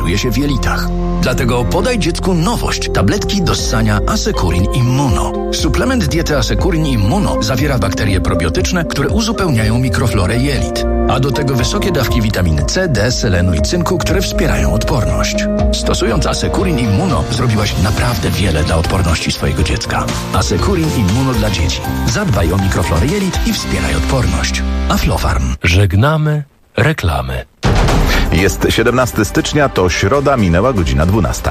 znajduje się w jelitach. Dlatego podaj dziecku nowość. Tabletki do ssania Asekurin Immuno. Suplement diety Asekurin Immuno zawiera bakterie probiotyczne, które uzupełniają mikroflorę jelit. A do tego wysokie dawki witamin C, D, selenu i cynku, które wspierają odporność. Stosując Asekurin Immuno zrobiłaś naprawdę wiele dla odporności swojego dziecka. Asekurin Immuno dla dzieci. Zadbaj o mikroflorę jelit i wspieraj odporność. Aflofarm. Żegnamy reklamy. Jest 17 stycznia, to środa, minęła godzina 12.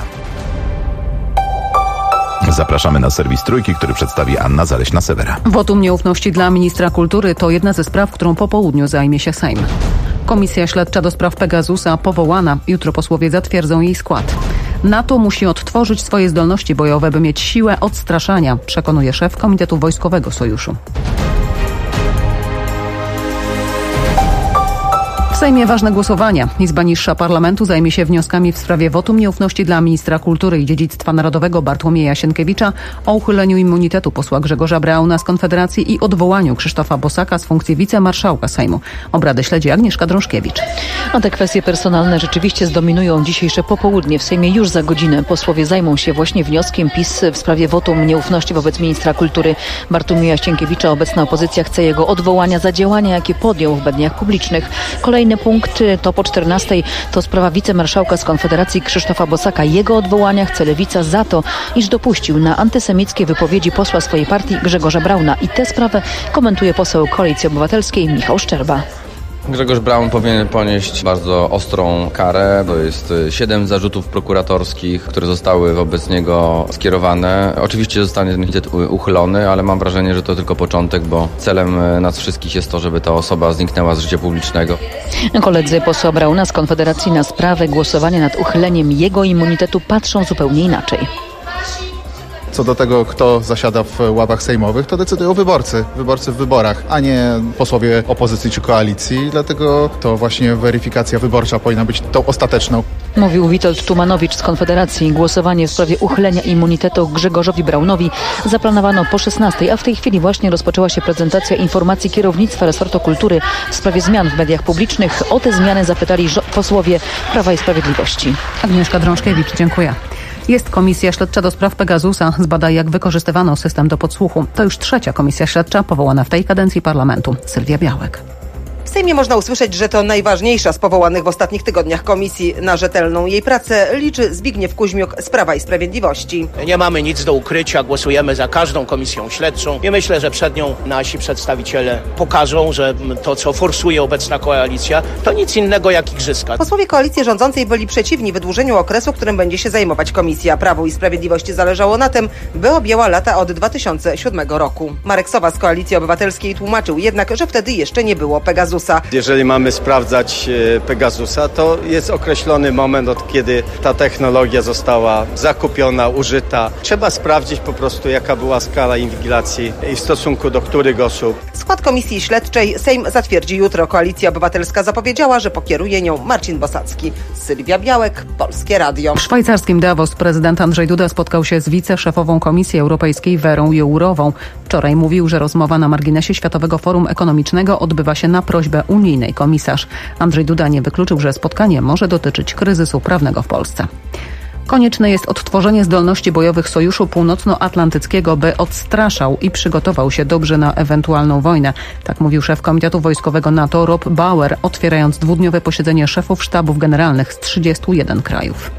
Zapraszamy na serwis Trójki, który przedstawi Anna Zaleśna-Sewera. Wotum nieufności dla ministra kultury to jedna ze spraw, którą po południu zajmie się Sejm. Komisja śledcza do spraw Pegasusa powołana. Jutro posłowie zatwierdzą jej skład. NATO musi odtworzyć swoje zdolności bojowe, by mieć siłę odstraszania, przekonuje szef Komitetu Wojskowego Sojuszu. W Sejmie ważne głosowania. Izba niższa parlamentu zajmie się wnioskami w sprawie wotum nieufności dla ministra kultury i dziedzictwa narodowego Bartłomieja Sienkiewicza, o uchyleniu immunitetu posła Grzegorza Brauna z Konfederacji i odwołaniu Krzysztofa Bosaka z funkcji wicemarszałka Sejmu. Obrady śledzi Agnieszka Drążkiewicz. A te kwestie personalne rzeczywiście zdominują dzisiejsze popołudnie. W Sejmie już za godzinę posłowie zajmą się właśnie wnioskiem PiS w sprawie wotum nieufności wobec ministra kultury Bartłomieja Sienkiewicza. Obecna opozycja chce jego odwołania za działania, jakie podjął w mediach publicznych. Kolejny punkt to po 14:00 to sprawa wicemarszałka z Konfederacji Krzysztofa Bosaka. Jego odwołania chce Lewica za to, iż dopuścił na antysemickie wypowiedzi posła swojej partii Grzegorza Brauna. I tę sprawę komentuje poseł Koalicji Obywatelskiej Michał Szczerba. Grzegorz Braun powinien ponieść bardzo ostrą karę. To jest 7 zarzutów prokuratorskich, które zostały wobec niego skierowane. Oczywiście zostanie immunitet uchylony, ale mam wrażenie, że to tylko początek, bo celem nas wszystkich jest to, żeby ta osoba zniknęła z życia publicznego. Koledzy posła Brauna z Konfederacji na sprawę głosowania nad uchyleniem jego immunitetu patrzą zupełnie inaczej. Co do tego, kto zasiada w ławach sejmowych, to decydują wyborcy w wyborach, a nie posłowie opozycji czy koalicji. Dlatego to właśnie weryfikacja wyborcza powinna być tą ostateczną. Mówił Witold Tumanowicz z Konfederacji. Głosowanie w sprawie uchylenia immunitetu Grzegorzowi Braunowi zaplanowano po 16:00, a w tej chwili właśnie rozpoczęła się prezentacja informacji kierownictwa resortu kultury w sprawie zmian w mediach publicznych. O te zmiany zapytali posłowie Prawa i Sprawiedliwości. Agnieszka Drążkiewicz, dziękuję. Jest komisja śledcza do spraw Pegasusa. Zbada, jak wykorzystywano system do podsłuchu. To już 3. komisja śledcza powołana w tej kadencji parlamentu. Sylwia Białek. W Sejmie można usłyszeć, że to najważniejsza z powołanych w ostatnich tygodniach komisji. Na rzetelną jej pracę liczy Zbigniew Kuźmiuk z Prawa i Sprawiedliwości. Nie mamy nic do ukrycia, głosujemy za każdą komisją śledczą i myślę, że przed nią nasi przedstawiciele pokażą, że to, co forsuje obecna koalicja, to nic innego jak igrzyska. Posłowie koalicji rządzącej byli przeciwni wydłużeniu okresu, którym będzie się zajmować komisja. Prawu i Sprawiedliwości zależało na tym, by objęła lata od 2007 roku. Marek Sowa z Koalicji Obywatelskiej tłumaczył jednak, że wtedy jeszcze nie było Pegasusa. Jeżeli mamy sprawdzać Pegasusa, to jest określony moment, od kiedy ta technologia została zakupiona, użyta. Trzeba sprawdzić po prostu, jaka była skala inwigilacji i w stosunku do których osób. Skład komisji śledczej Sejm zatwierdzi jutro. Koalicja Obywatelska zapowiedziała, że pokieruje nią Marcin Bosacki. Sylwia Białek, Polskie Radio. W szwajcarskim Davos prezydent Andrzej Duda spotkał się z wiceszefową Komisji Europejskiej Werą Jourową. Wczoraj mówił, że rozmowa na marginesie Światowego Forum Ekonomicznego odbywa się na prośbę unijnej komisarz. Andrzej Duda nie wykluczył, że spotkanie może dotyczyć kryzysu prawnego w Polsce. Konieczne jest odtworzenie zdolności bojowych Sojuszu Północnoatlantyckiego, by odstraszał i przygotował się dobrze na ewentualną wojnę. Tak mówił szef Komitetu Wojskowego NATO Rob Bauer, otwierając 2-dniowe posiedzenie szefów sztabów generalnych z 31 krajów.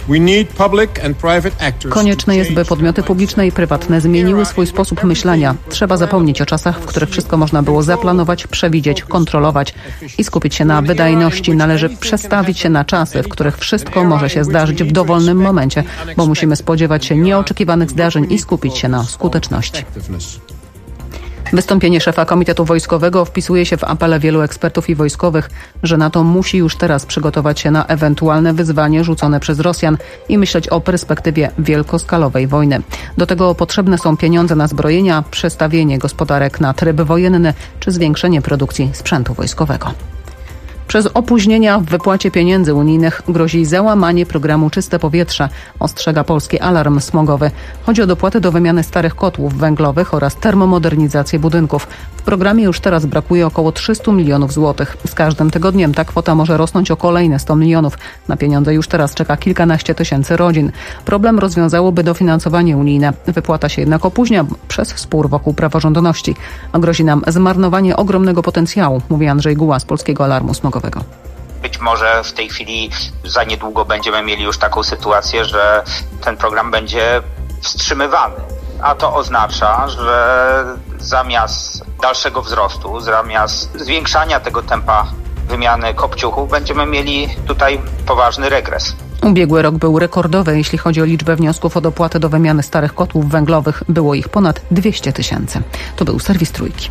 Konieczne jest, by podmioty publiczne i prywatne zmieniły swój sposób myślenia. Trzeba zapomnieć o czasach, w których wszystko można było zaplanować, przewidzieć, kontrolować i skupić się na wydajności. Należy przestawić się na czasy, w których wszystko może się zdarzyć w dowolnym momencie, bo musimy spodziewać się nieoczekiwanych zdarzeń i skupić się na skuteczności. Wystąpienie szefa Komitetu Wojskowego wpisuje się w apele wielu ekspertów i wojskowych, że NATO musi już teraz przygotować się na ewentualne wyzwanie rzucone przez Rosjan i myśleć o perspektywie wielkoskalowej wojny. Do tego potrzebne są pieniądze na zbrojenia, przestawienie gospodarek na tryb wojenny czy zwiększenie produkcji sprzętu wojskowego. Przez opóźnienia w wypłacie pieniędzy unijnych grozi załamanie programu Czyste Powietrze, ostrzega Polski Alarm Smogowy. Chodzi o dopłaty do wymiany starych kotłów węglowych oraz termomodernizację budynków. W programie już teraz brakuje około 300 milionów złotych. Z każdym tygodniem ta kwota może rosnąć o kolejne 100 milionów. Na pieniądze już teraz czeka kilkanaście tysięcy rodzin. Problem rozwiązałoby dofinansowanie unijne. Wypłata się jednak opóźnia przez spór wokół praworządności. A grozi nam zmarnowanie ogromnego potencjału, mówi Andrzej Guła z Polskiego Alarmu Smogowego. Być może w tej chwili za niedługo będziemy mieli już taką sytuację, że ten program będzie wstrzymywany. A to oznacza, że zamiast dalszego wzrostu, zamiast zwiększania tego tempa wymiany kopciuchów, będziemy mieli tutaj poważny regres. Ubiegły rok był rekordowy, jeśli chodzi o liczbę wniosków o dopłatę do wymiany starych kotłów węglowych. Było ich ponad 200 tysięcy. To był serwis Trójki.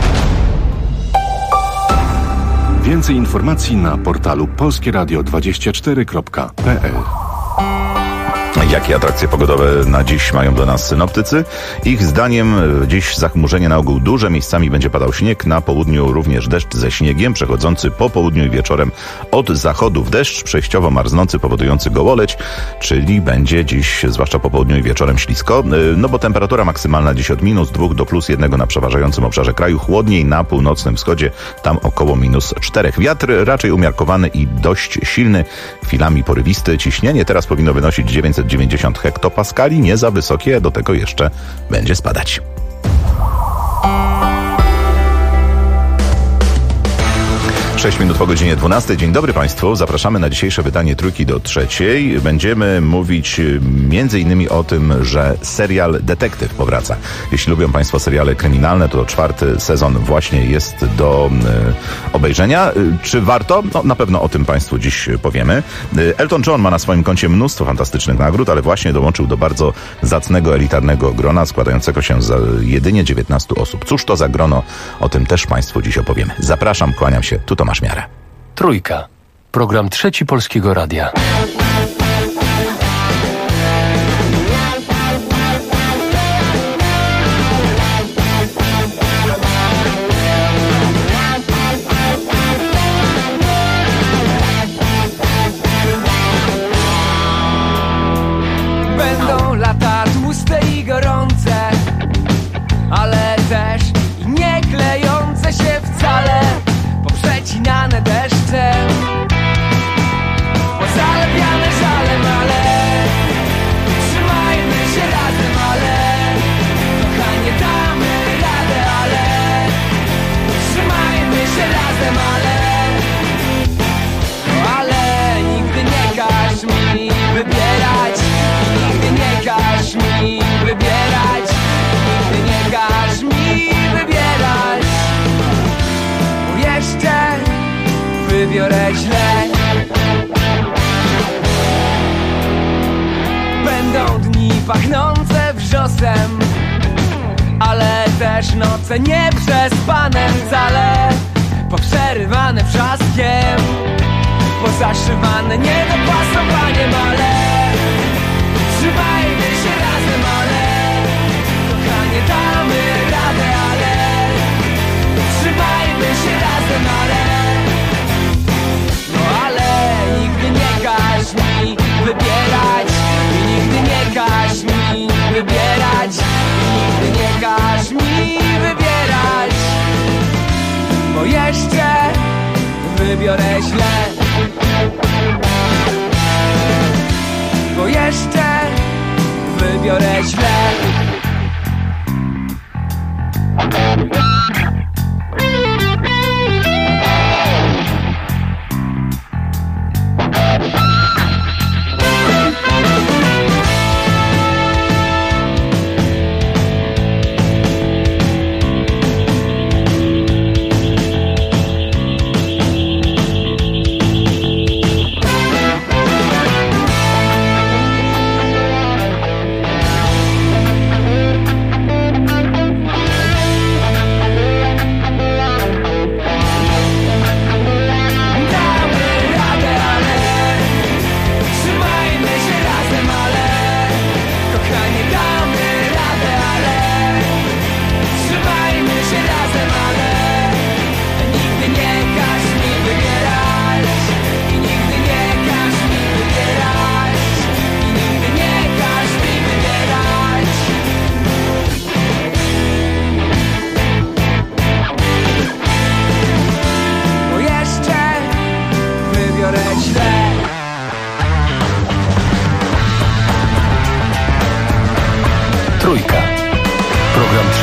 Więcej informacji na portalu polskieradio24.pl. Jakie atrakcje pogodowe na dziś mają dla nas synoptycy? Ich zdaniem dziś zachmurzenie na ogół duże, miejscami będzie padał śnieg, na południu również deszcz ze śniegiem, przechodzący po południu i wieczorem od zachodu w deszcz, przejściowo marznący, powodujący gołoleć, czyli będzie dziś, zwłaszcza po południu i wieczorem, ślisko, no bo temperatura maksymalna dziś od -2 do +1 na przeważającym obszarze kraju, chłodniej na północnym wschodzie, tam około -4. Wiatr raczej umiarkowany i dość silny, chwilami porywisty, ciśnienie teraz powinno wynosić 990 hektopaskali, nie za wysokie, do tego jeszcze będzie spadać. Sześć minut po godzinie 12. Dzień dobry Państwu. Zapraszamy na dzisiejsze wydanie Trójki do trzeciej. Będziemy mówić m.in. o tym, że serial Detektyw powraca. Jeśli lubią Państwo seriale kryminalne, to 4. sezon właśnie jest do obejrzenia. Czy warto? No, na pewno o tym Państwu dziś powiemy. Elton John ma na swoim koncie mnóstwo fantastycznych nagród, ale właśnie dołączył do bardzo zacnego, elitarnego grona, składającego się z jedynie 19 osób. Cóż to za grono? O tym też Państwu dziś opowiemy. Zapraszam, kłaniam się. Tu Tomasz Miara. Trójka. Program Trzeci Polskiego Radia. Będą lata tłuste i gorące, ale też i nie klejące się wcale, poprzecinane deszczem, pozalepiane żalem, ale trzymajmy się razem, ale kochanie damy radę, ale trzymajmy się razem, ale nigdy nie każ mi wybierać, nigdy nie każ mi wybierać, nigdy nie każ mi wybierać, bo jeszcze wybiorę źle. Będą dni pachnące wrzosem, ale też noce nieprzespane wcale, poprzerywane wrzaskiem, pozaszywane niedopasowaniem, ale trzymajmy się razem, ale kochanie damy radę, ale trzymajmy się razem, ale nigdy nie każ mi wybierać, nigdy nie każ mi wybierać, nigdy nie każ mi wybierać, bo jeszcze wybiorę źle, bo jeszcze wybiorę źle.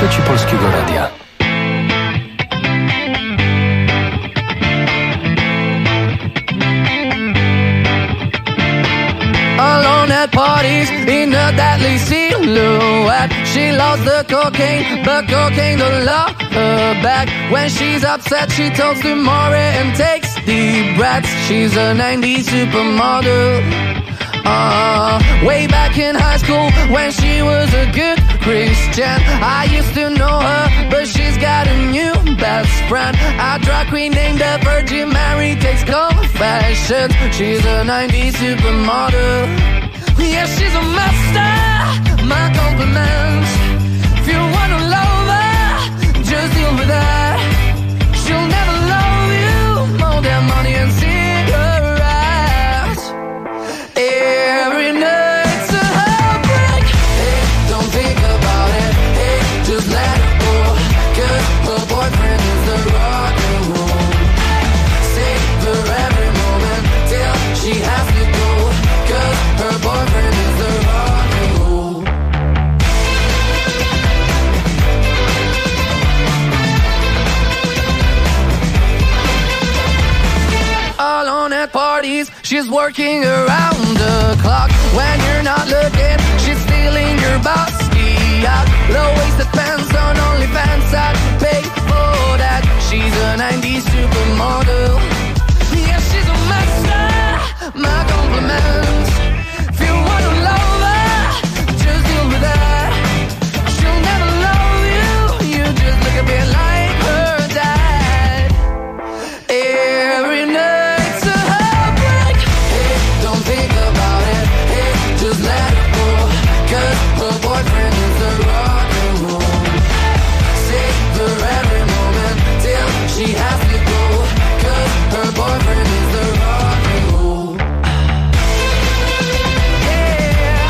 Trzeci Polskiego Radia. Alone at parties in a deadly silhouette. She loves the cocaine, but cocaine don't love her back. When she's upset, she talks to Maury and takes deep breaths. She's a 90s supermodel. Way back in high school when she was a good Christian, I used to know her, but she's got a new best friend, a drag queen named the Virgin Mary, takes confessions. She's a 90s supermodel. Yeah, she's a master, my compliments. If you wanna love her, just deal with her. She'll never love you more than money and cigarettes. Every night's a heartbreak. Hey, don't think about it. Hey, just let it go. 'Cause her boyfriend is the rock and roll. Save her every moment till she has to go. 'Cause her boyfriend is the rock and roll. Alone at parties, she's working around the clock. When you're not looking, she's stealing your bossy out. Low-waisted pants on OnlyFans, I pay for that. She's a 90s supermodel. Yeah, she's a master, my compliments. If you wanna love her, just deal with her. She'll never love you, you just look a bit like her dad. Every night's a heartbreak. Hey, don't think about it. Hey, just let it go. 'Cause her boyfriend is the rock and roll. Save her every moment till she has to go. 'Cause her boyfriend is the rock and roll. Yeah.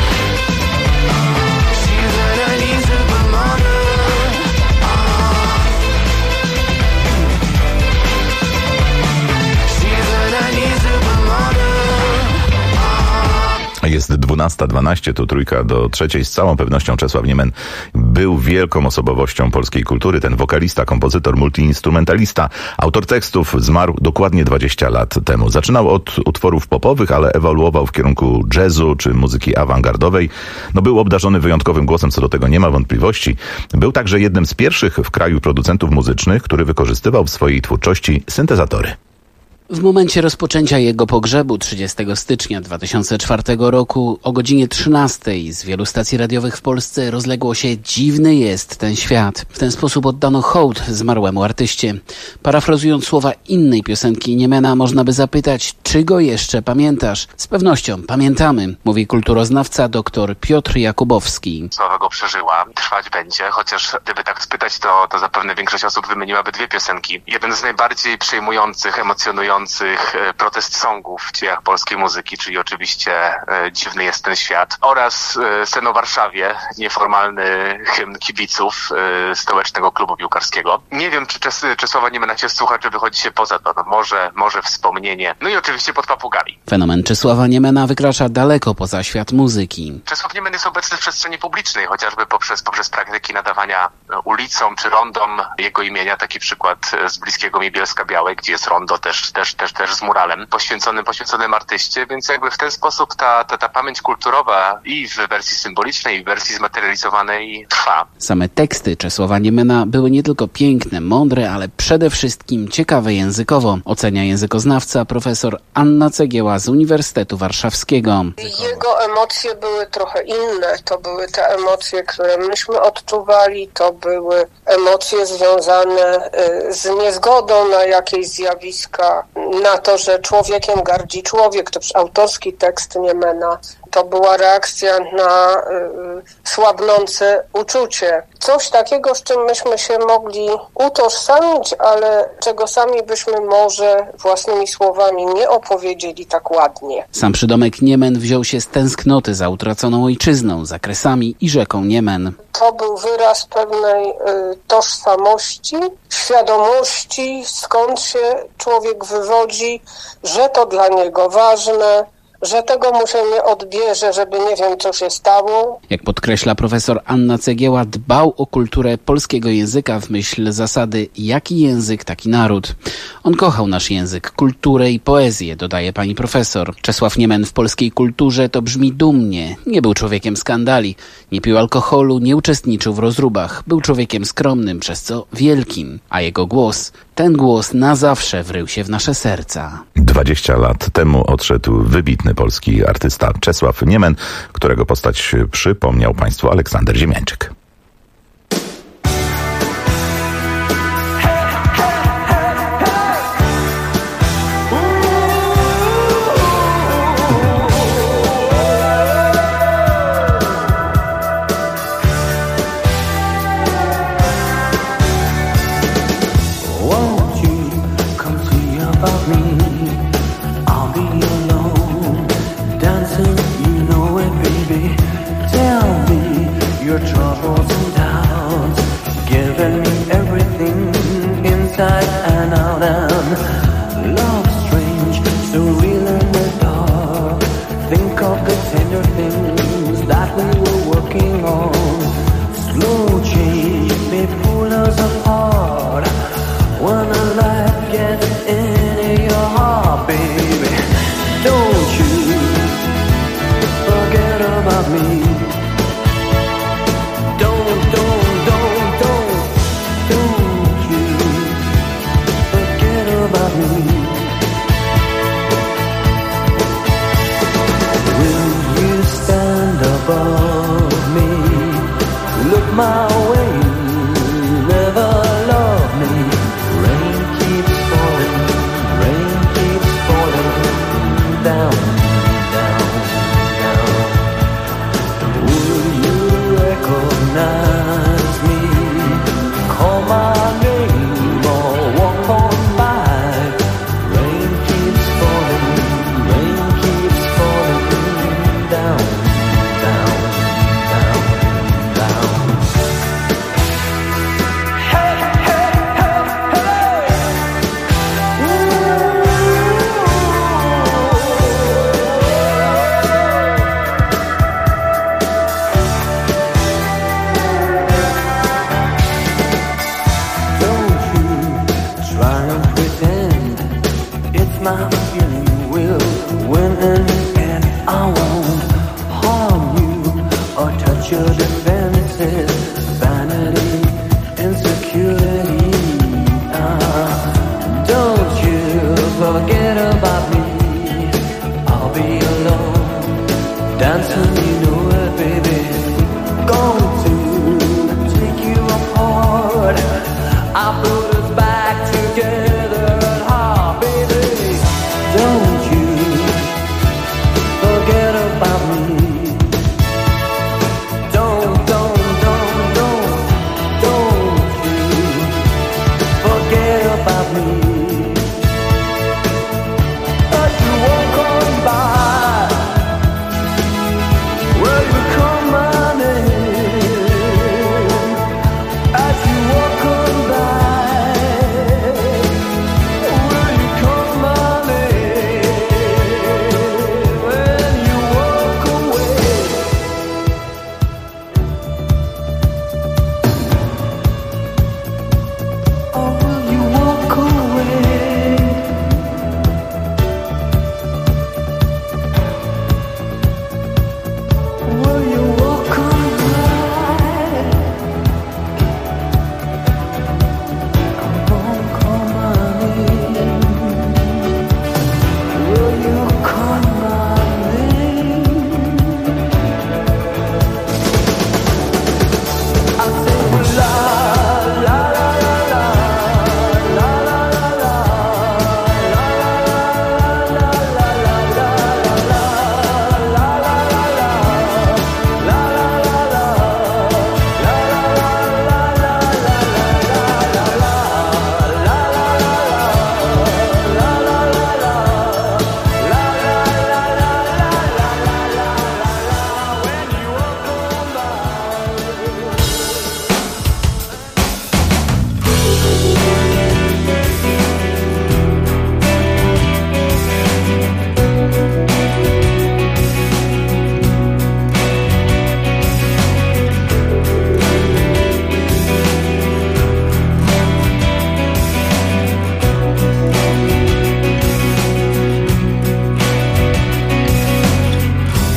She's a 90s supermodel. She's a 90s supermodel. Jest 12:12, to trójka do trzeciej. Z całą pewnością Czesław Niemen był wielką osobowością polskiej kultury. Ten wokalista, kompozytor, multiinstrumentalista, autor tekstów zmarł dokładnie 20 lat temu. Zaczynał od utworów popowych, ale ewoluował w kierunku jazzu czy muzyki awangardowej. Był obdarzony wyjątkowym głosem, co do tego nie ma wątpliwości. Był także jednym z pierwszych w kraju producentów muzycznych, który wykorzystywał w swojej twórczości syntezatory. W momencie rozpoczęcia jego pogrzebu 30 stycznia 2004 roku o godzinie 13 z wielu stacji radiowych w Polsce rozległo się "Dziwny jest ten świat". W ten sposób oddano hołd zmarłemu artyście. Parafrazując słowa innej piosenki Niemena, można by zapytać, czy go jeszcze pamiętasz? Z pewnością pamiętamy, mówi kulturoznawca dr Piotr Jakubowski. Sława go przeżyła, trwać będzie, chociaż gdyby tak spytać, to zapewne większość osób wymieniłaby dwie piosenki. Jeden z najbardziej przejmujących, emocjonujących protest songów w dziejach polskiej muzyki, czyli oczywiście Dziwny jest ten świat, oraz Sen o Warszawie, nieformalny hymn kibiców stołecznego klubu piłkarskiego. Nie wiem, czy Czesława Niemena się słucha, czy wychodzi się poza to. Może wspomnienie. No i oczywiście Pod papugami. Fenomen Czesława Niemena wykracza daleko poza świat muzyki. Czesław Niemen jest obecny w przestrzeni publicznej, chociażby poprzez praktyki nadawania ulicom czy rondom jego imienia. Taki przykład z bliskiego mi Bielska-Białej, gdzie jest rondo też z muralem poświęconym artyście, więc jakby w ten sposób ta pamięć kulturowa i w wersji symbolicznej, i w wersji zmaterializowanej trwa. Same teksty Czesława Niemena były nie tylko piękne, mądre, ale przede wszystkim ciekawe językowo, ocenia językoznawca profesor Anna Cegieła z Uniwersytetu Warszawskiego. Jego emocje były trochę inne. To były te emocje, które myśmy odczuwali, to były emocje związane z niezgodą na jakieś zjawiska, na to, że człowiekiem gardzi człowiek. To autorski tekst Niemena. To była reakcja na słabnące uczucie. Coś takiego, z czym myśmy się mogli utożsamić, ale czego sami byśmy może własnymi słowami nie opowiedzieli tak ładnie. Sam przydomek Niemen wziął się z tęsknoty za utraconą ojczyzną, za Kresami i rzeką Niemen. To był wyraz pewnej tożsamości, świadomości, skąd się człowiek wywodzi, że to dla niego ważne, że tego mu się nie odbierze, żeby nie wiem, co się stało. Jak podkreśla profesor Anna Cegieła, dbał o kulturę polskiego języka w myśl zasady jaki język, taki naród. On kochał nasz język, kulturę i poezję, dodaje pani profesor. Czesław Niemen w polskiej kulturze to brzmi dumnie. Nie był człowiekiem skandali, nie pił alkoholu, nie uczestniczył w rozróbach. Był człowiekiem skromnym, przez co wielkim. A jego głos, ten głos na zawsze wrył się w nasze serca. 20 lat temu odszedł wybitny polski artysta Czesław Niemen, którego postać przypomniał państwu Aleksander Ziemiańczyk. Well,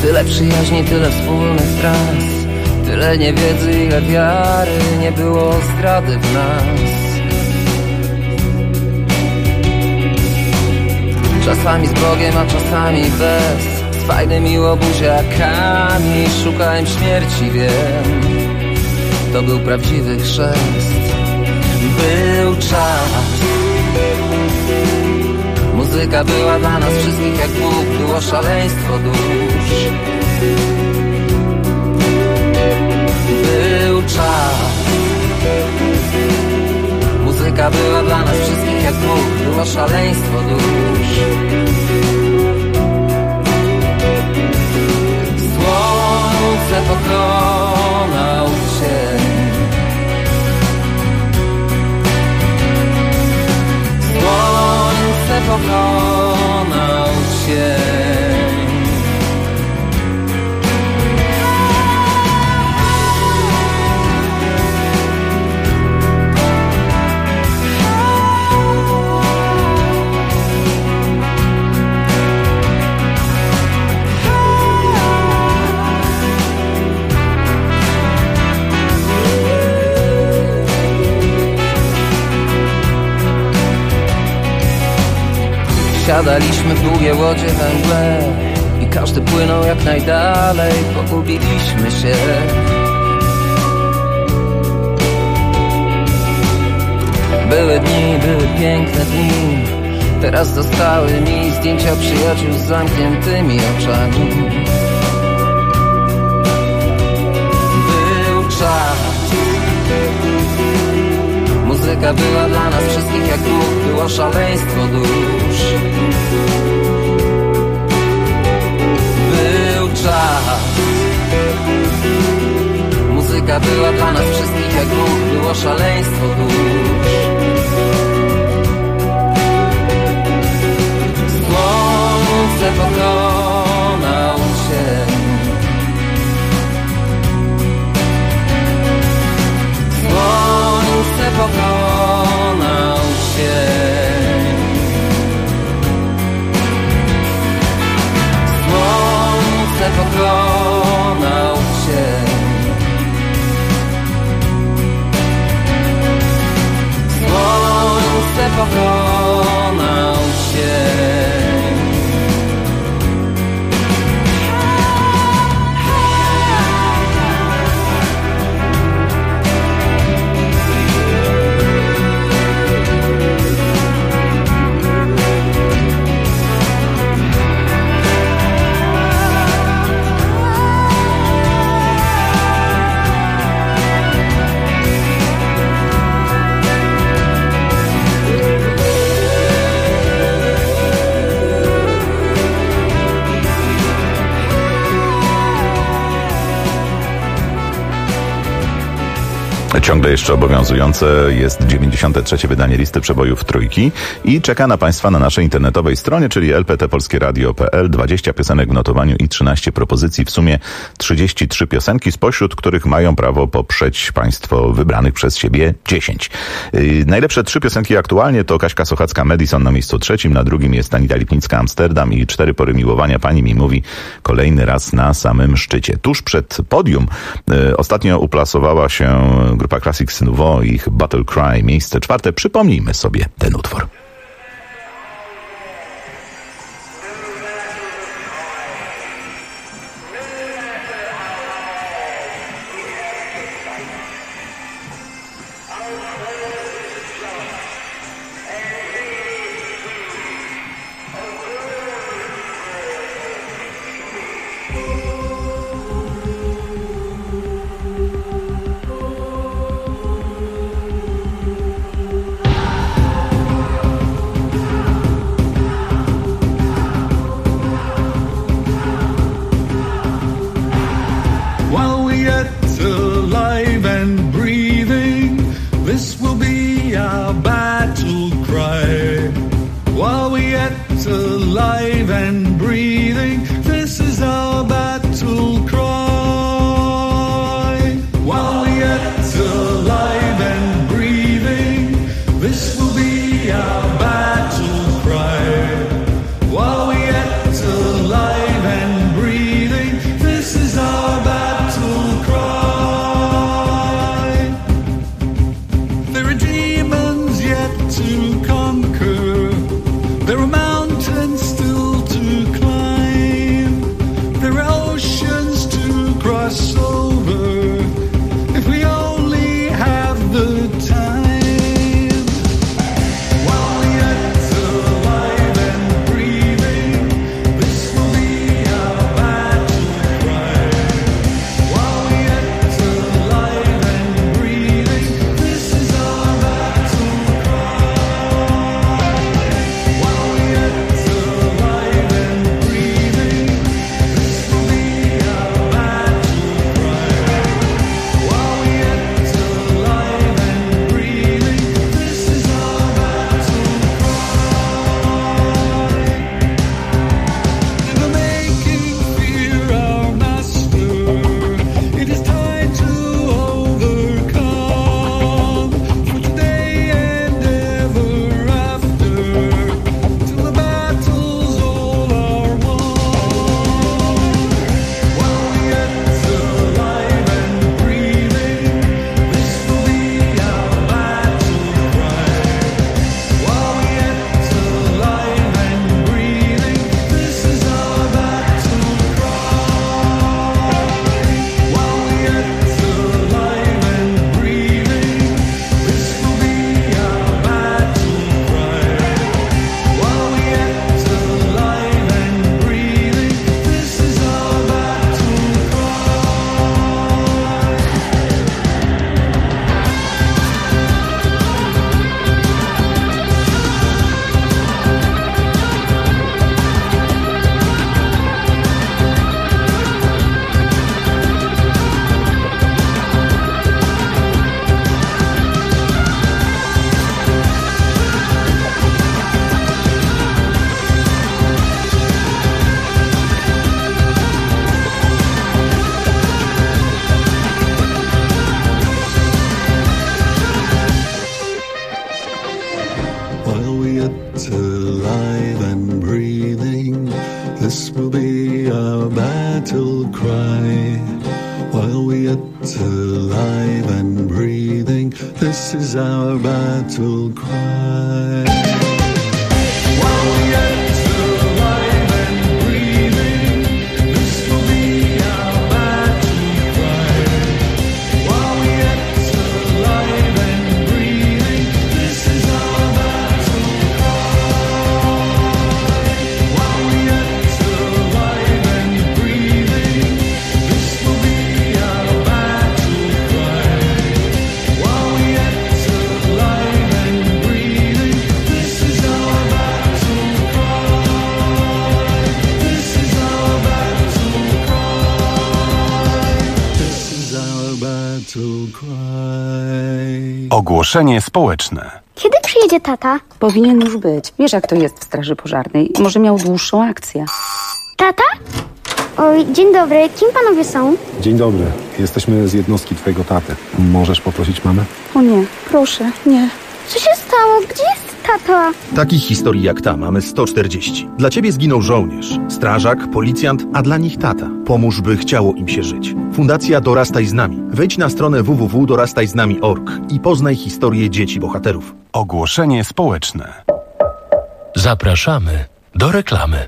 Tyle przyjaźni, tyle wspólnych tras, tyle niewiedzy, ile wiary, nie było zdrady w nas. Czasami z Bogiem, a czasami bez, z fajnymi łobuziakami. Szukałem śmierci, wiem, to był prawdziwy chrzest. Był czas, muzyka była dla nas wszystkich jak Bóg, było szaleństwo dusz. Był czas, muzyka była dla nas wszystkich jak Bóg, było szaleństwo dusz. Słońce pokonał cień, słońce pokonał cień. Siadaliśmy w długie łodzie we mgle i każdy płynął jak najdalej, pogubiliśmy się. Były dni, były piękne dni, teraz zostały mi zdjęcia przyjaciół z zamkniętymi oczami. Był czas, muzyka była dla nas wszystkich jak Bóg, było szaleństwo dusz. Był czas, muzyka była dla nas wszystkich jak Bóg, było szaleństwo dusz. Słońce pokonał cień, słońce pokonał cień, słońce pokonał cień, słońce pokonał cień. Ciągle jeszcze obowiązujące jest 93. wydanie listy przebojów Trójki i czeka na Państwa na naszej internetowej stronie, czyli lptpolskieradio.pl. 20 piosenek w notowaniu i 13 propozycji, w sumie 33 piosenki, spośród których mają prawo poprzeć Państwo wybranych przez siebie 10. Najlepsze 3 piosenki aktualnie to Kaśka Sochacka, Madison na miejscu 3, na drugim jest Anita Lipnicka, Amsterdam i 4 pory miłowania. Pani mi mówi kolejny raz na samym szczycie. Tuż przed podium ostatnio uplasowała się grupa Classics Nouveau i ich Battle Cry, miejsce 4. Przypomnijmy sobie ten utwór. battle cry. While we yet alive and breathing, this is our battle cry. While we yet alive and breathing, this will be our battle cry. While we yet alive and breathing, this is our battle cry. While we yet alive and breathing, this will be our battle cry. While we yet alive and breathing, this is our battle cry. This is our battle cry. This is our battle cry. Ogłoszenie społeczne. Kiedy przyjedzie tata? Powinien już być. Wiesz, jak to jest w straży pożarnej. Może miał dłuższą akcję. Tata? Oj, dzień dobry. Kim panowie są? Dzień dobry. Jesteśmy z jednostki twojego taty. Możesz poprosić mamę? O nie, proszę, nie. Co się stało? Gdzie jest tata? Takich historii jak ta mamy 140. Dla ciebie zginął żołnierz, strażak, policjant, a dla nich tata. Pomóż, by chciało im się żyć. Fundacja Dorastaj z nami. Wejdź na stronę www.dorastajznami.org i poznaj historię dzieci bohaterów. Ogłoszenie społeczne. Zapraszamy do reklamy.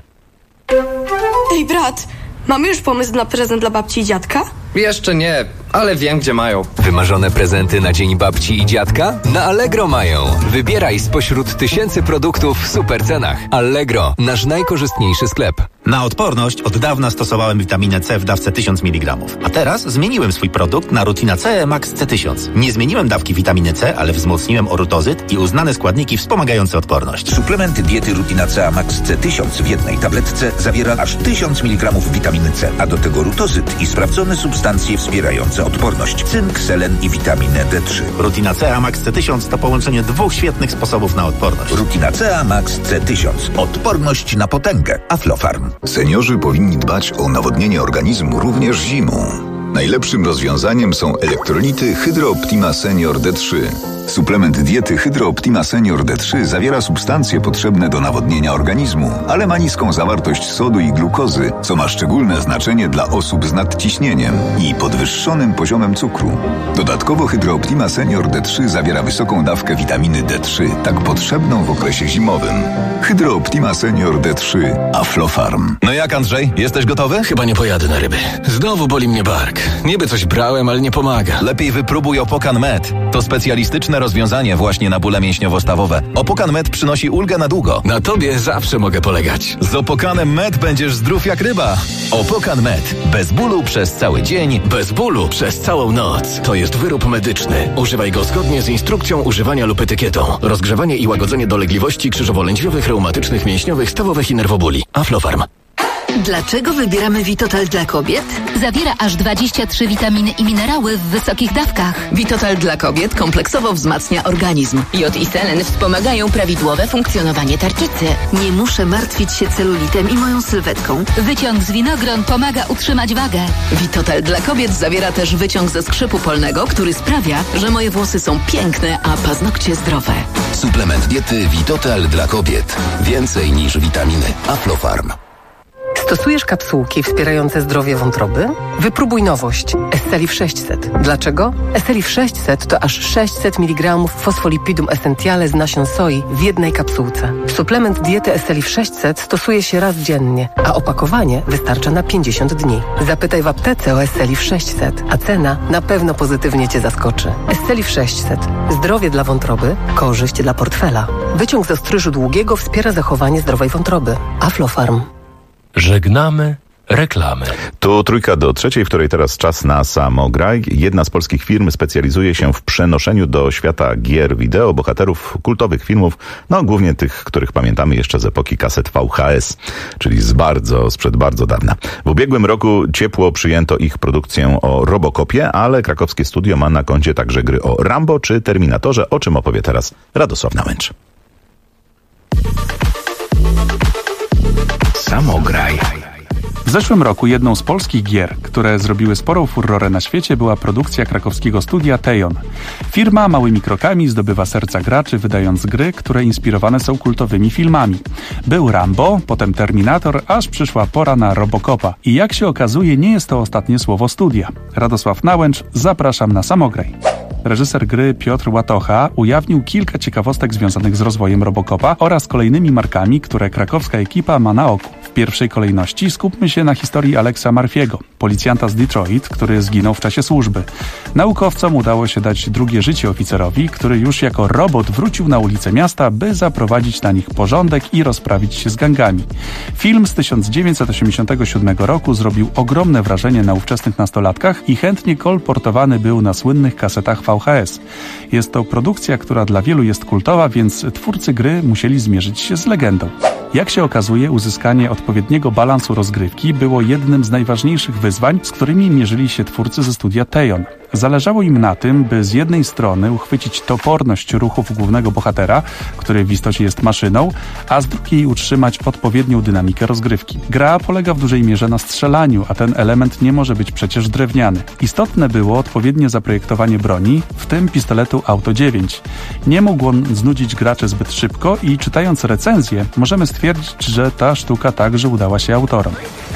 Ej, brat, mamy już pomysł na prezent dla babci i dziadka? Jeszcze nie, ale wiem, gdzie mają. Wymarzone prezenty na Dzień Babci i Dziadka? Na Allegro mają. Wybieraj spośród tysięcy produktów w super cenach. Allegro, nasz najkorzystniejszy sklep. Na odporność od dawna stosowałem witaminę C w dawce 1000 mg. A teraz zmieniłem swój produkt na Rutina C Max C1000. Nie zmieniłem dawki witaminy C, ale wzmocniłem orutozyt i uznane składniki wspomagające odporność. Suplement diety Rutina C Max C1000 w jednej tabletce zawiera aż 1000 mg witaminy C, a do tego rutozyt i sprawdzone substancje wspierające odporność. Cynk, selen i witaminę D3. Rutina C Max C1000 to połączenie dwóch świetnych sposobów na odporność. Rutina C Max C1000. Odporność na potęgę. Aflofarm. Seniorzy powinni dbać o nawodnienie organizmu również zimą. Najlepszym rozwiązaniem są elektrolity Hydro Optima Senior D3. Suplement diety Hydro Optima Senior D3 zawiera substancje potrzebne do nawodnienia organizmu, ale ma niską zawartość sodu i glukozy, co ma szczególne znaczenie dla osób z nadciśnieniem i podwyższonym poziomem cukru. Dodatkowo Hydro Optima Senior D3 zawiera wysoką dawkę witaminy D3, tak potrzebną w okresie zimowym. Hydro Optima Senior D3. Aflofarm. No jak, Andrzej? Jesteś gotowy? Chyba nie pojadę na ryby. Znowu boli mnie bark. Niby coś brałem, ale nie pomaga. Lepiej wypróbuj Opokan Med. To specjalistyczne rozwiązanie właśnie na bóle mięśniowo-stawowe. Opokan Med przynosi ulgę na długo. Na tobie zawsze mogę polegać. Z Opokanem Med będziesz zdrów jak ryba. Opokan Med. Bez bólu przez cały dzień. Bez bólu przez całą noc. To jest wyrób medyczny. Używaj go zgodnie z instrukcją używania lub etykietą. Rozgrzewanie i łagodzenie dolegliwości krzyżowo-lędźwiowych, reumatycznych, mięśniowych, stawowych i nerwobóli. Aflofarm. Dlaczego wybieramy Vitotal dla kobiet? Zawiera aż 23 witaminy i minerały w wysokich dawkach. Vitotal dla kobiet kompleksowo wzmacnia organizm. Jod i selen wspomagają prawidłowe funkcjonowanie tarczycy. Nie muszę martwić się celulitem i moją sylwetką. Wyciąg z winogron pomaga utrzymać wagę. Vitotal dla kobiet zawiera też wyciąg ze skrzypu polnego, który sprawia, że moje włosy są piękne, a paznokcie zdrowe. Suplement diety Vitotal dla kobiet. Więcej niż witaminy. Aflofarm. Stosujesz kapsułki wspierające zdrowie wątroby? Wypróbuj nowość Estelif 600. Dlaczego? Estelif 600 to aż 600 mg fosfolipidum essentiale z nasion soi w jednej kapsułce. Suplement diety Estelif 600 stosuje się raz dziennie, a opakowanie wystarcza na 50 dni. Zapytaj w aptece o Estelif 600, a cena na pewno pozytywnie Cię zaskoczy. Estelif 600. Zdrowie dla wątroby, korzyść dla portfela. Wyciąg z ostryżu długiego wspiera zachowanie zdrowej wątroby. Aflofarm. Żegnamy reklamy. Tu 2:03, w której teraz czas na Samograj. Jedna z polskich firm specjalizuje się w przenoszeniu do świata gier wideo bohaterów kultowych filmów, no głównie tych, których pamiętamy jeszcze z epoki kaset VHS, czyli sprzed bardzo dawna. W ubiegłym roku ciepło przyjęto ich produkcję o Robocopie, ale krakowskie studio ma na koncie także gry o Rambo czy Terminatorze, o czym opowie teraz Radosław Nałęcz. Samograj. W zeszłym roku jedną z polskich gier, które zrobiły sporą furorę na świecie, była produkcja krakowskiego studia Tejon. Firma małymi krokami zdobywa serca graczy, wydając gry, które inspirowane są kultowymi filmami. Był Rambo, potem Terminator, aż przyszła pora na Robocopa. I jak się okazuje, nie jest to ostatnie słowo studia. Radosław Nałęcz, zapraszam na Samograj. Reżyser gry Piotr Łatocha ujawnił kilka ciekawostek związanych z rozwojem Robocopa oraz kolejnymi markami, które krakowska ekipa ma na oku. W pierwszej kolejności skupmy się na historii Alexa Murphy'ego, policjanta z Detroit, który zginął w czasie służby. Naukowcom udało się dać drugie życie oficerowi, który już jako robot wrócił na ulice miasta, by zaprowadzić na nich porządek i rozprawić się z gangami. Film z 1987 roku zrobił ogromne wrażenie na ówczesnych nastolatkach i chętnie kolportowany był na słynnych kasetach VHS. Jest to produkcja, która dla wielu jest kultowa, więc twórcy gry musieli zmierzyć się z legendą. Jak się okazuje, uzyskanie odpowiedniego balansu rozgrywki było jednym z najważniejszych wyzwań, z którymi mierzyli się twórcy ze studia Tejon. Zależało im na tym, by z jednej strony uchwycić toporność ruchów głównego bohatera, który w istocie jest maszyną, a z drugiej utrzymać odpowiednią dynamikę rozgrywki. Gra polega w dużej mierze na strzelaniu, a ten element nie może być przecież drewniany. Istotne było odpowiednie zaprojektowanie broni, w tym pistoletu Auto 9. Nie mógł on znudzić graczy zbyt szybko i czytając recenzję możemy stwierdzić, że ta sztuka także udała się autorom.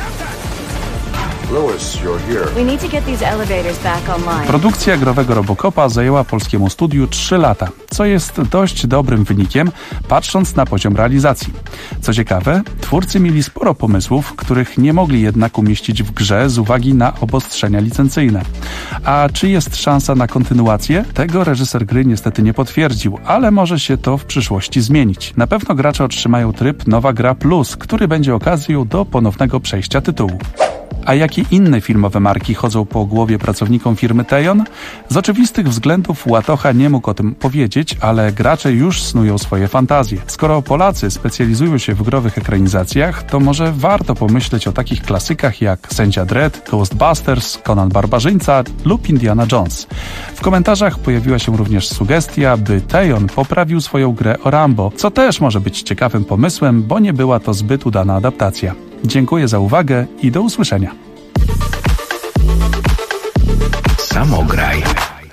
Lewis, you're here. We need to get these elevators back online. Produkcja growego Robocopa zajęła polskiemu studiu 3 lata, co jest dość dobrym wynikiem, patrząc na poziom realizacji. Co ciekawe, twórcy mieli sporo pomysłów, których nie mogli jednak umieścić w grze z uwagi na obostrzenia licencyjne. A czy jest szansa na kontynuację? Tego reżyser gry niestety nie potwierdził, ale może się to w przyszłości zmienić. Na pewno gracze otrzymają tryb Nowa Gra Plus, który będzie okazją do ponownego przejścia tytułu. A jakie inne filmowe marki chodzą po głowie pracownikom firmy Tejon? Z oczywistych względów Łatocha nie mógł o tym powiedzieć, ale gracze już snują swoje fantazje. Skoro Polacy specjalizują się w growych ekranizacjach, to może warto pomyśleć o takich klasykach jak Sędzia Dredd, Ghostbusters, Conan Barbarzyńca lub Indiana Jones. W komentarzach pojawiła się również sugestia, by Tejon poprawił swoją grę o Rambo, co też może być ciekawym pomysłem, bo nie była to zbyt udana adaptacja. Dziękuję za uwagę i do usłyszenia. Samograj.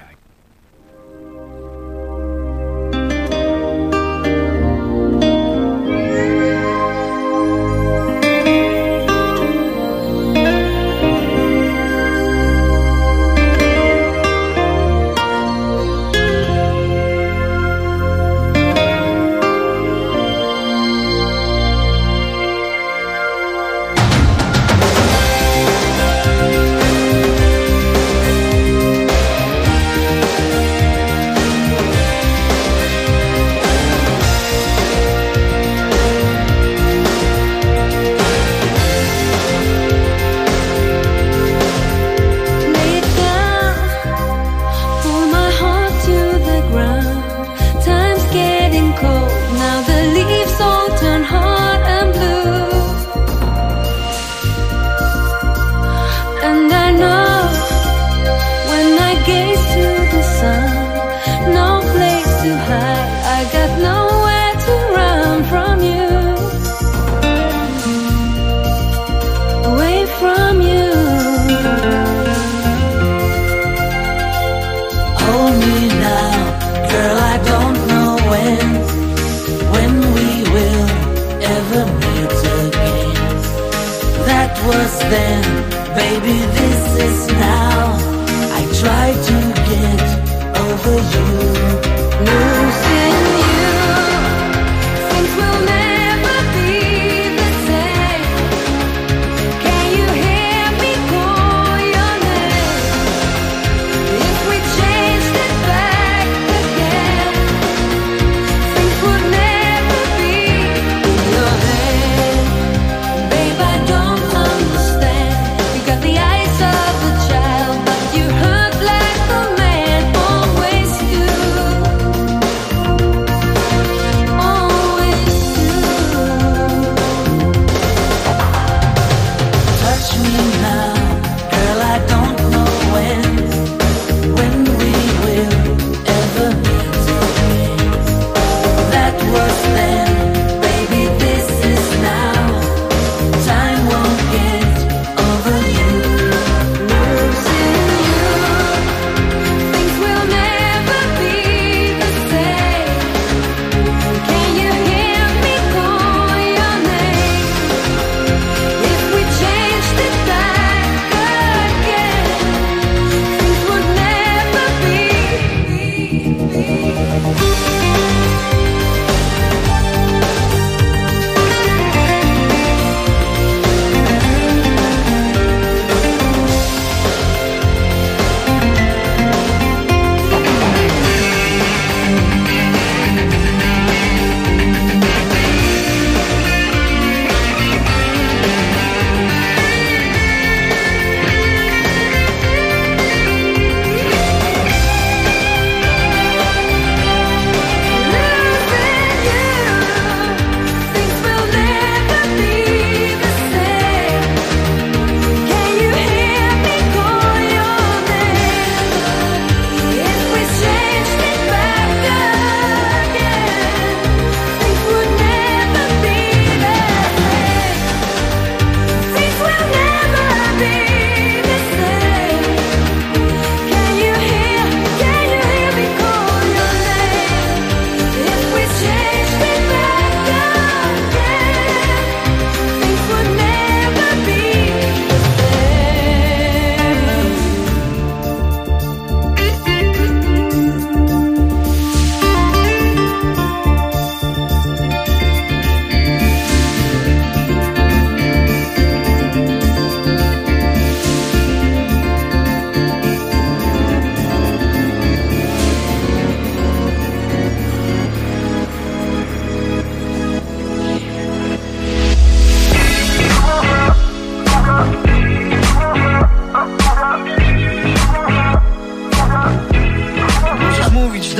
Was then, baby, this is now. I try to get over you, losing you. Things will never be the same. Can you hear me call your name? If we changed it back again, things would never be in your head. Babe, I don't understand. You got the eyes of a child.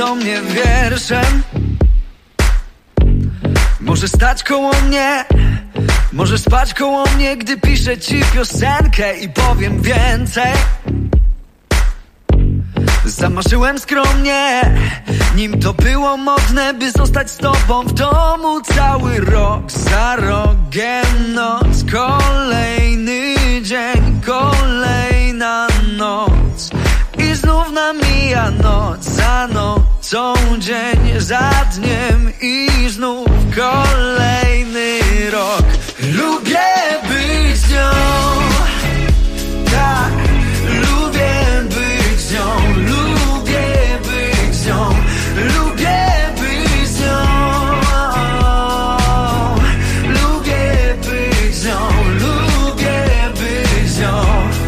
do mnie wierszem. Możesz stać koło mnie, możesz spać koło mnie, gdy piszę ci piosenkę i powiem więcej. Zamarzyłem skromnie, nim to było modne, by zostać z tobą w domu cały rok. Za rogiem noc, kolejny dzień, kolejna noc. I znów namija noc za nocą, dzień za dniem i znów kolejny rok. Lubię być z nią, tak, lubię być z nią, lubię być z nią, lubię być z nią, lubię być z nią, lubię być z nią.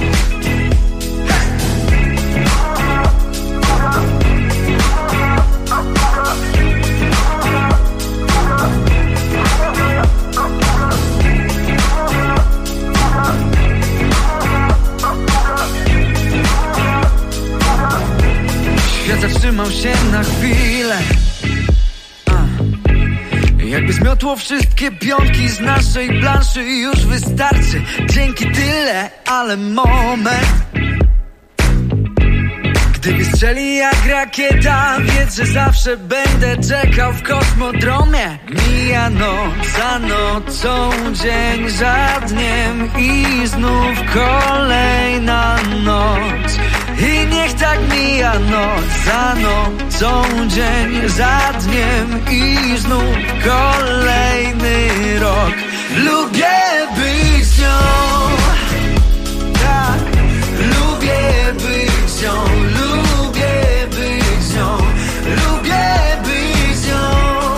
Świat zatrzymał się na chwilę, jakby zmiotło wszystkie piątki z naszej planszy. Już wystarczy, dzięki tyle, ale moment, gdy wystrzeli jak rakieta, wiedz, że zawsze będę czekał w kosmodromie. Mija noc za nocą, dzień za dniem i znów kolejna noc. I niech tak mija noc za nocą, dzień za dniem i znów kolejny rok. Lubię być z nią, tak, lubię być z nią, lubię być z nią, lubię być z nią,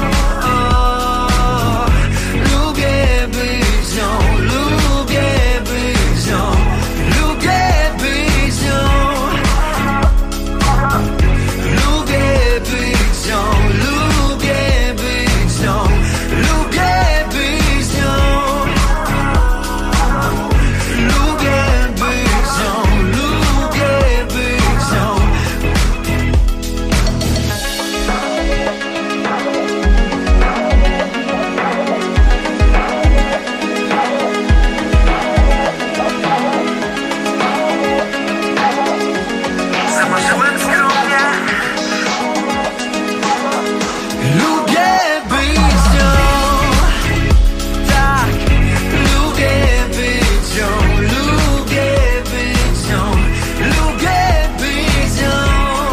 lubię być z nią, lubię być z nią, lubię być z nią, lubię być z nią, lubię być z nią, lubię być z nią, lubię być z nią, lubię być z nią. Zamarzyłem skromnie, lubię być z nią, tak, lubię być z nią, lubię być z nią, lubię być z nią,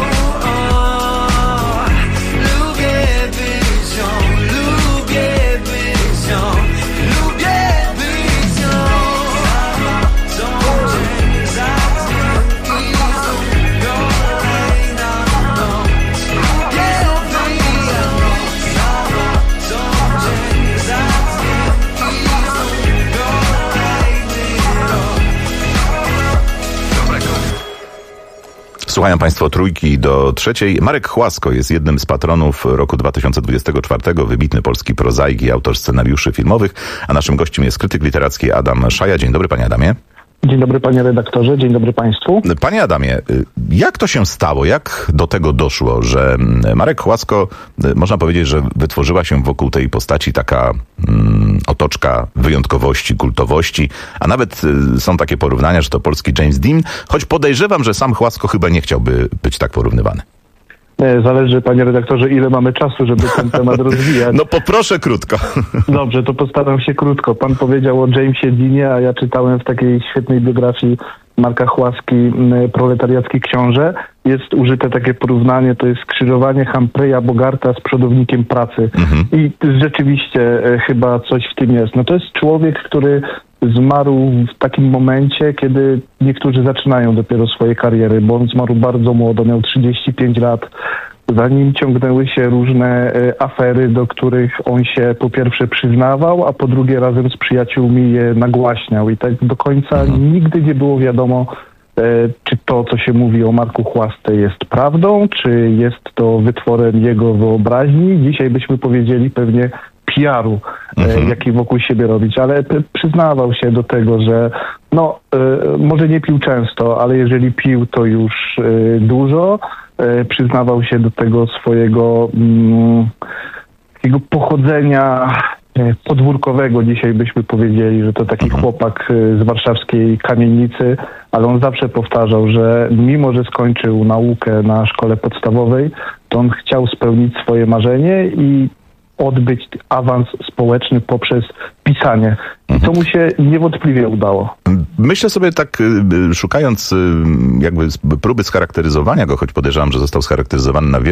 lubię być z nią, lubię być z nią, lubię być z nią. Co dzień za dniem i znów kolejna noc. Jest namija noc za nocą, dzień za dniem i znów kolejny rok. Słuchają Państwo Trójki do trzeciej. Marek Chłasko jest jednym z patronów roku 2024, wybitny polski prozaik i autor scenariuszy filmowych, a naszym gościem jest krytyk literacki Adam Szaja. Dzień dobry, panie Adamie. Dzień dobry, panie redaktorze, dzień dobry państwu. Panie Adamie, jak to się stało, jak do tego doszło, że Marek Chłasko, można powiedzieć, że wytworzyła się wokół tej postaci taka otoczka wyjątkowości, kultowości, a nawet są takie porównania, że to polski James Dean, choć podejrzewam, że sam Chłasko chyba nie chciałby być tak porównywany. Zależy, panie redaktorze, ile mamy czasu, żeby ten temat rozwijać. No poproszę krótko. Dobrze, to postaram się krótko. Pan powiedział o Jamesie Deanie, a ja czytałem w takiej świetnej biografii Marka Chłaski Proletariacki książę. Jest użyte takie porównanie, to jest skrzyżowanie Humphreya Bogarta z przodownikiem pracy. I rzeczywiście chyba coś w tym jest. No to jest człowiek, który zmarł w takim momencie, kiedy niektórzy zaczynają dopiero swoje kariery, bo on zmarł bardzo młodo, miał 35 lat. Za nim ciągnęły się różne afery, do których on się po pierwsze przyznawał, a po drugie razem z przyjaciółmi je nagłaśniał. I tak do końca nigdy nie było wiadomo, czy to, co się mówi o Marku Chłasce, jest prawdą, czy jest to wytworem jego wyobraźni. Dzisiaj byśmy powiedzieli pewnie, PR-u, jaki wokół siebie robić, ale przyznawał się do tego, że może nie pił często, ale jeżeli pił, to już dużo. Przyznawał się do tego swojego takiego pochodzenia podwórkowego, dzisiaj byśmy powiedzieli, że to taki chłopak z warszawskiej kamienicy, ale on zawsze powtarzał, że mimo, że skończył naukę na szkole podstawowej, to on chciał spełnić swoje marzenie i odbyć awans społeczny poprzez pisanie. I to mu się niewątpliwie udało. Myślę sobie tak, szukając jakby próby scharakteryzowania go, choć podejrzewam, że został scharakteryzowany na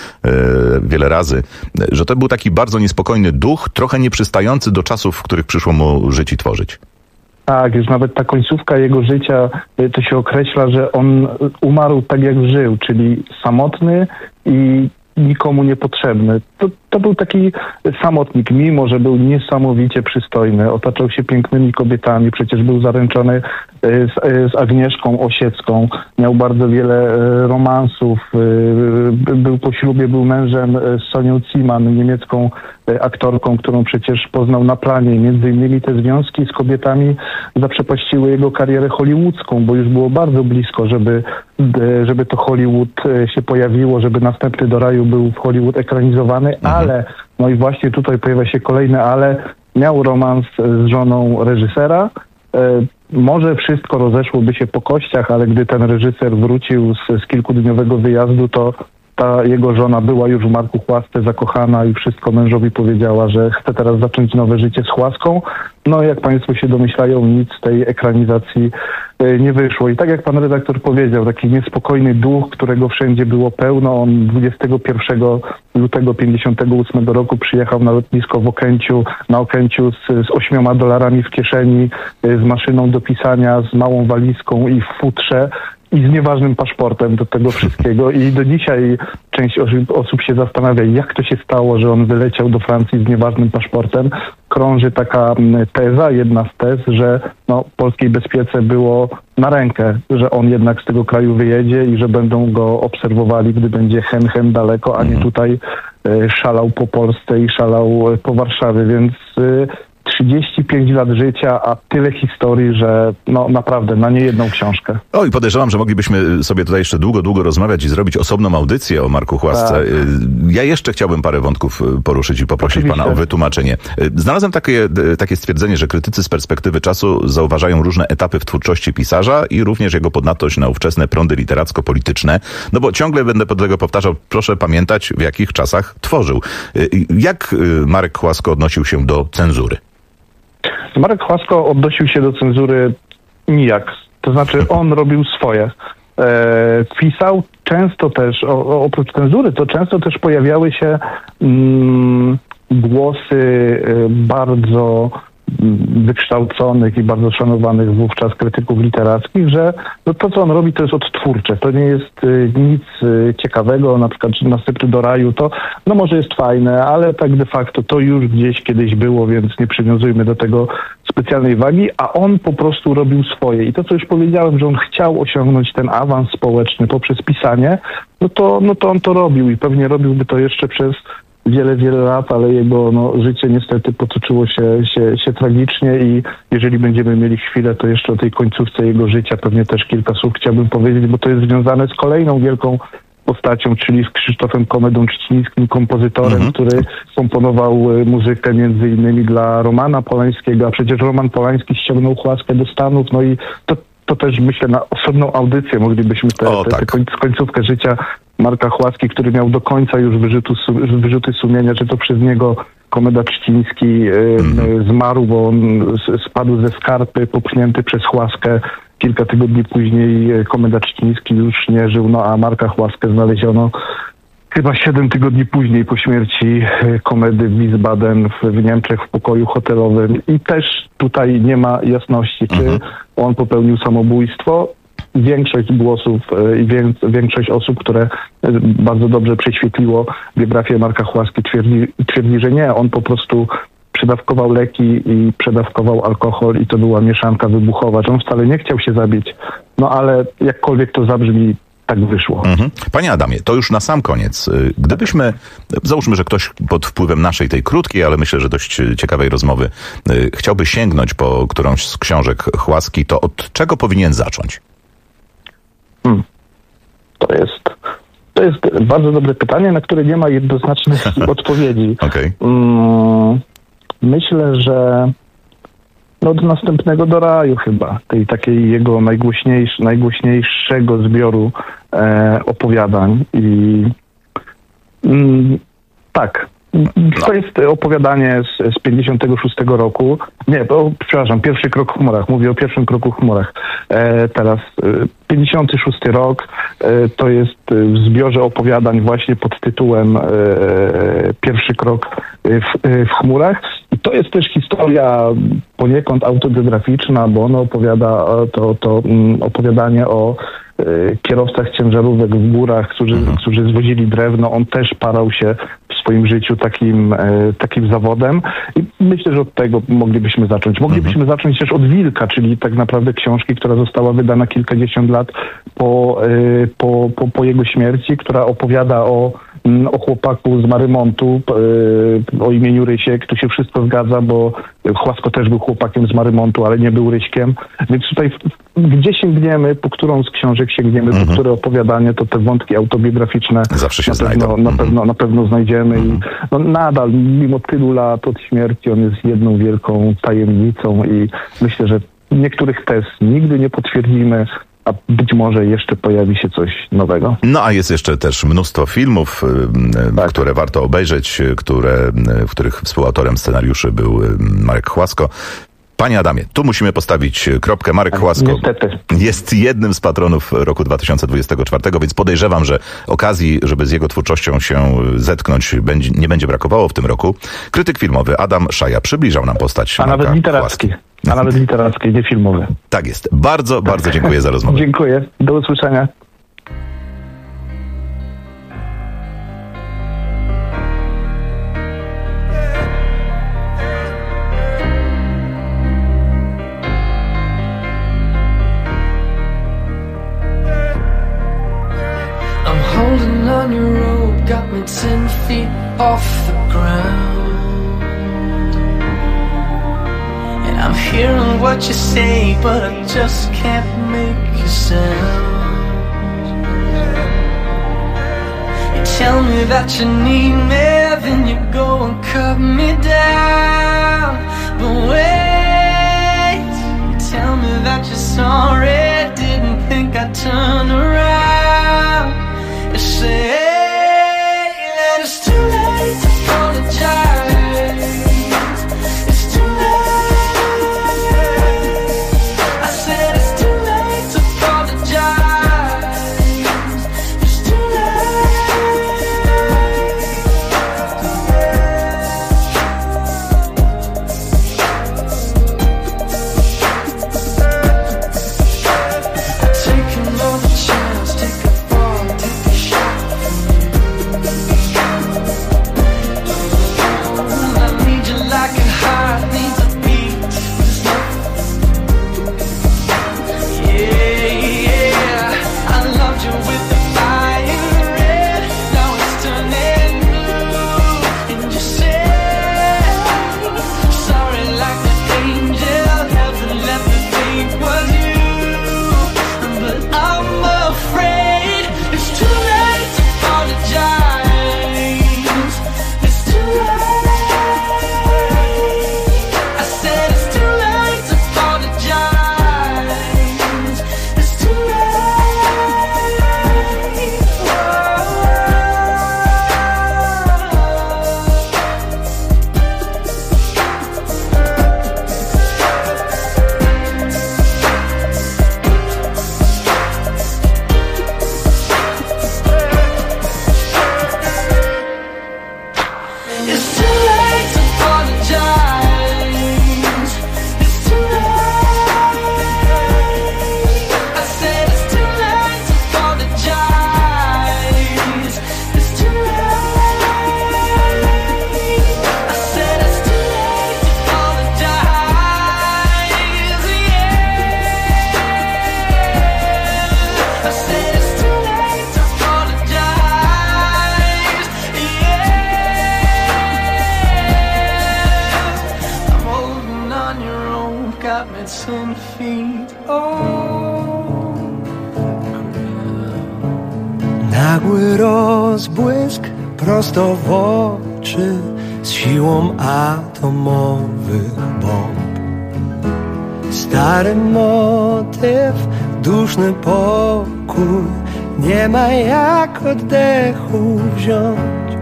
wiele razy, że to był taki bardzo niespokojny duch, trochę nieprzystający do czasów, w których przyszło mu żyć i tworzyć. Tak, już nawet ta końcówka jego życia, to się określa, że on umarł tak jak żył, czyli samotny i nikomu niepotrzebny. To był taki samotnik, mimo że był niesamowicie przystojny, otaczał się pięknymi kobietami, przecież był zaręczony z Agnieszką Osiecką, miał bardzo wiele romansów, był po ślubie, był mężem z Sonią Ziman, niemiecką aktorką, którą przecież poznał na planie. Między innymi te związki z kobietami zaprzepaściły jego karierę hollywoodzką, bo już było bardzo blisko, żeby to Hollywood się pojawiło, żeby Następny do raju był w Hollywood ekranizowany, ale, no i właśnie tutaj pojawia się kolejne ale, miał romans z żoną reżysera. Może wszystko rozeszłoby się po kościach, ale gdy ten reżyser wrócił z kilkudniowego wyjazdu, to ta jego żona była już w Marku Chłasce zakochana i wszystko mężowi powiedziała, że chce teraz zacząć nowe życie z Chłaską. No jak państwo się domyślają, nic z tej ekranizacji nie wyszło. I tak jak pan redaktor powiedział, taki niespokojny duch, którego wszędzie było pełno. On 21 lutego 1958 roku przyjechał na lotnisko na Okęciu z $8 w kieszeni, z maszyną do pisania, z małą walizką i w futrze. I z nieważnym paszportem do tego wszystkiego. I do dzisiaj część osób się zastanawia, jak to się stało, że on wyleciał do Francji z nieważnym paszportem. Krąży taka teza, jedna z tez, że polskiej bezpiece było na rękę, że on jednak z tego kraju wyjedzie i że będą go obserwowali, gdy będzie hen daleko, a nie tutaj szalał po Polsce i szalał po Warszawie, więc 35 lat życia, a tyle historii, że naprawdę na niejedną książkę. I podejrzewam, że moglibyśmy sobie tutaj jeszcze długo rozmawiać i zrobić osobną audycję o Marku Chłasce. Tak. Ja jeszcze chciałbym parę wątków poruszyć i poprosić pana o wytłumaczenie. Znalazłem takie stwierdzenie, że krytycy z perspektywy czasu zauważają różne etapy w twórczości pisarza i również jego podnatość na ówczesne prądy literacko-polityczne. No bo ciągle będę pod tego powtarzał, proszę pamiętać, w jakich czasach tworzył. Jak Marek Chłasko odnosił się do cenzury? Marek Chłasko odnosił się do cenzury nijak. To znaczy on robił swoje. Pisał często też, oprócz cenzury, to często też pojawiały się głosy bardzo wykształconych i bardzo szanowanych wówczas krytyków literackich, że to, co on robi, to jest odtwórcze. To nie jest nic ciekawego, na przykład Następny do raju, to może jest fajne, ale tak de facto to już gdzieś kiedyś było, więc nie przywiązujmy do tego specjalnej wagi, a on po prostu robił swoje. I to, co już powiedziałem, że on chciał osiągnąć ten awans społeczny poprzez pisanie, no to on to robił i pewnie robiłby to jeszcze przez wiele lat, ale jego życie niestety potoczyło się tragicznie i jeżeli będziemy mieli chwilę, to jeszcze o tej końcówce jego życia pewnie też kilka słów chciałbym powiedzieć, bo to jest związane z kolejną wielką postacią, czyli z Krzysztofem Komedą-Trzcińskim, kompozytorem, który komponował muzykę między innymi dla Romana Polańskiego, a przecież Roman Polański ściągnął Chłaskę do Stanów, i to też myślę na osobną audycję moglibyśmy końcówkę życia Marka Chłaski, który miał do końca już wyrzuty sumienia, że to przez niego Komeda-Trzciński zmarł, bo on spadł ze skarpy, popchnięty przez Chłaskę. Kilka tygodni później Komeda-Trzciński już nie żył, a Marka Chłaskę znaleziono chyba 7 tygodni później po śmierci Komedy w Wiesbaden w Niemczech w pokoju hotelowym. I też tutaj nie ma jasności, czy on popełnił samobójstwo. Większość głosów i większość osób, które bardzo dobrze prześwietliło biografię Marka Chłaski, twierdzi, że nie. On po prostu przedawkował leki i przedawkował alkohol i to była mieszanka wybuchowa, że on wcale nie chciał się zabić. Ale jakkolwiek to zabrzmi, tak wyszło. Panie Adamie, to już na sam koniec. Gdybyśmy, załóżmy, że ktoś pod wpływem naszej tej krótkiej, ale myślę, że dość ciekawej rozmowy chciałby sięgnąć po którąś z książek Chłaski, to od czego powinien zacząć? To jest bardzo dobre pytanie, na które nie ma jednoznacznej odpowiedzi. Okay. Myślę, że od następnego do raju chyba, tej takiej jego najgłośniejszego zbioru opowiadań. i tak. To jest opowiadanie z 56 roku. Nie, przepraszam, Pierwszy krok w chmurach. Mówię o Pierwszym kroku w chmurach. Teraz 56 rok. To jest w zbiorze opowiadań właśnie pod tytułem Pierwszy krok w chmurach. I to jest też historia poniekąd autobiograficzna, bo ono opowiada to opowiadanie o kierowcach ciężarówek w górach, którzy zwozili drewno. On też parał się w swoim życiu takim zawodem i myślę, że od tego moglibyśmy zacząć. Moglibyśmy zacząć też od Wilka, czyli tak naprawdę książki, która została wydana kilkadziesiąt lat po jego śmierci, która opowiada o chłopaku z Marymontu o imieniu Rysiek. Tu się wszystko zgadza, bo Chłasko też był chłopakiem z Marymontu, ale nie był Ryśkiem. Więc tutaj gdzie sięgniemy, po którą z książek sięgniemy, po które opowiadanie, to te wątki autobiograficzne zawsze się znajdą. Na pewno znajdziemy. I nadal, mimo tylu lat od śmierci, on jest jedną wielką tajemnicą i myślę, że niektórych tez nigdy nie potwierdzimy, a być może jeszcze pojawi się coś nowego. No a jest jeszcze też mnóstwo filmów, które warto obejrzeć, w których współautorem scenariuszy był Marek Chłasko. Panie Adamie, tu musimy postawić kropkę. Marek Chłasko jest jednym z patronów roku 2024, więc podejrzewam, że okazji, żeby z jego twórczością się zetknąć, nie będzie brakowało w tym roku. Krytyk filmowy Adam Szaja przybliżał nam postać Marka nawet literacki. Chłaski. A nawet literacki, nie filmowy. Tak jest. Bardzo, bardzo dziękuję za rozmowę. Dziękuję. Do usłyszenia. I'm holding on your rope, got me 10 feet off the ground. I'm hearing what you say, but I just can't make a sound. You tell me that you need me, then you go and cut me down. But wait, you tell me that you're sorry, didn't think I'd turn around. You say that it's too late to apologize. feet. Nagły rozbłysk prosto w oczy z siłą atomowych bomb. Stary motyw, duszny pokój, nie ma jak oddechu wziąć.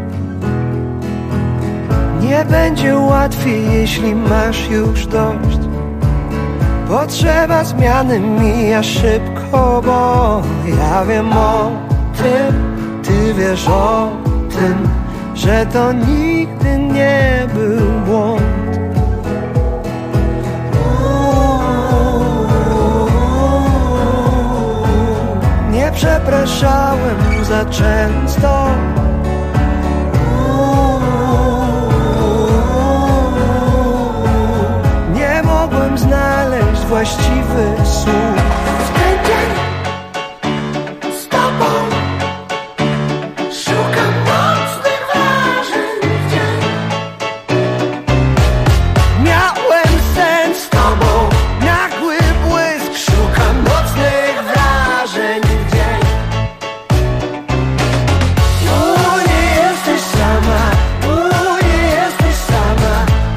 Nie będzie łatwiej, jeśli masz już dość. Potrzeba zmiany mija szybko, bo ja wiem o tym, ty wiesz o tym, że to nigdy nie był błąd. Nie przepraszałem za często. Nie mogłem znaleźć właściwych słów. Z tobą szukam mocnych wrażeń w dzień. Miałem sen z tobą, nagły błysk. Szukam mocnych wrażeń w dzień. Nie jesteś sama, nie jesteś sama.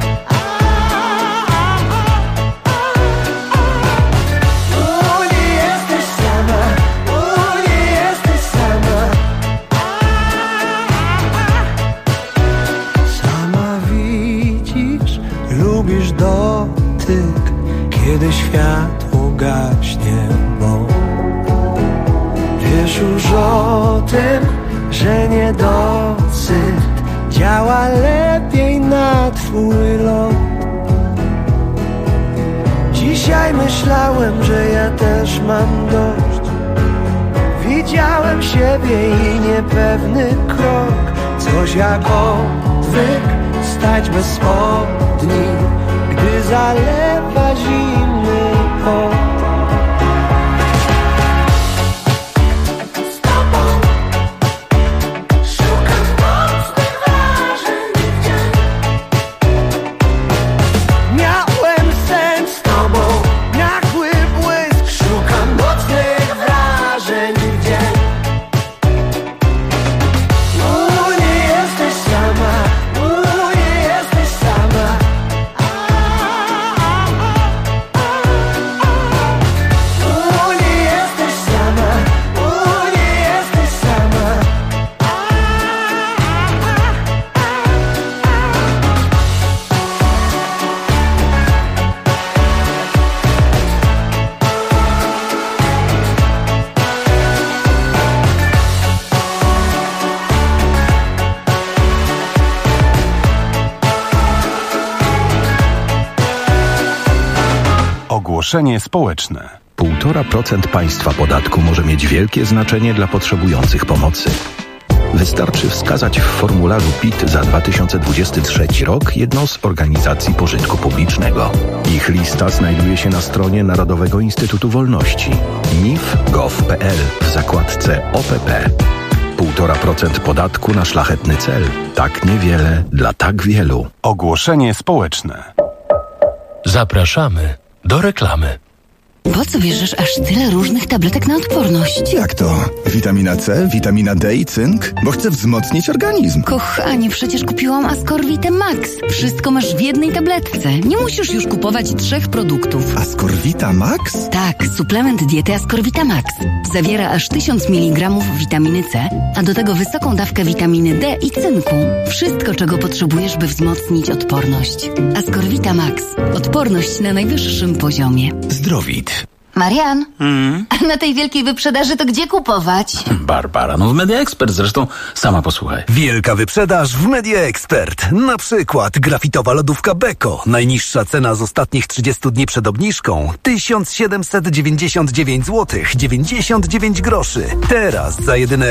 Nie jesteś sama, nie jesteś sama. Sama widzisz, lubisz dotyk, kiedy światło gaśnie, bo wiesz już o tym, że niedosyt działa lepiej na twój lot. Dzisiaj myślałem, że ja też mam dość. Widziałem siebie i niepewny krok. Coś jak odwyk, stać bez spodni, gdy zalewa zimny pot. Miałem sen z tobą, nagły błysk. Szukam mocnych wrażeń w dzień. Nie jesteś sama, nie jesteś sama. Nie jesteś sama, nie jesteś sama. Ogłoszenie społeczne. 1,5% państwa podatku może mieć wielkie znaczenie dla potrzebujących pomocy. Wystarczy wskazać w formularzu PIT za 2023 rok jedną z organizacji pożytku publicznego. Ich lista znajduje się na stronie Narodowego Instytutu Wolności nif.gov.pl w zakładce OPP. 1,5% podatku na szlachetny cel. Tak niewiele dla tak wielu. Ogłoszenie społeczne. Zapraszamy do reklamy. Po co bierzesz aż tyle różnych tabletek na odporność? Jak to? Witamina C, witamina D i cynk? Bo chcę wzmocnić organizm. Kochanie, przecież kupiłam Ascorvitę Max. Wszystko masz w jednej tabletce. Nie musisz już kupować 3 produktów. Ascorvita Max? Tak, suplement diety Ascorvita Max. Zawiera aż 1000 mg witaminy C, a do tego wysoką dawkę witaminy D i cynku. Wszystko, czego potrzebujesz, by wzmocnić odporność. Ascorvita Max. Odporność na najwyższym poziomie. Zdrowit. Marian, a na tej wielkiej wyprzedaży to gdzie kupować? Barbara, w Media Expert, zresztą sama posłuchaj. Wielka wyprzedaż w Media Expert. Na przykład grafitowa lodówka Beko. Najniższa cena z ostatnich 30 dni przed obniżką 1799 zł 99 groszy. Teraz za jedyne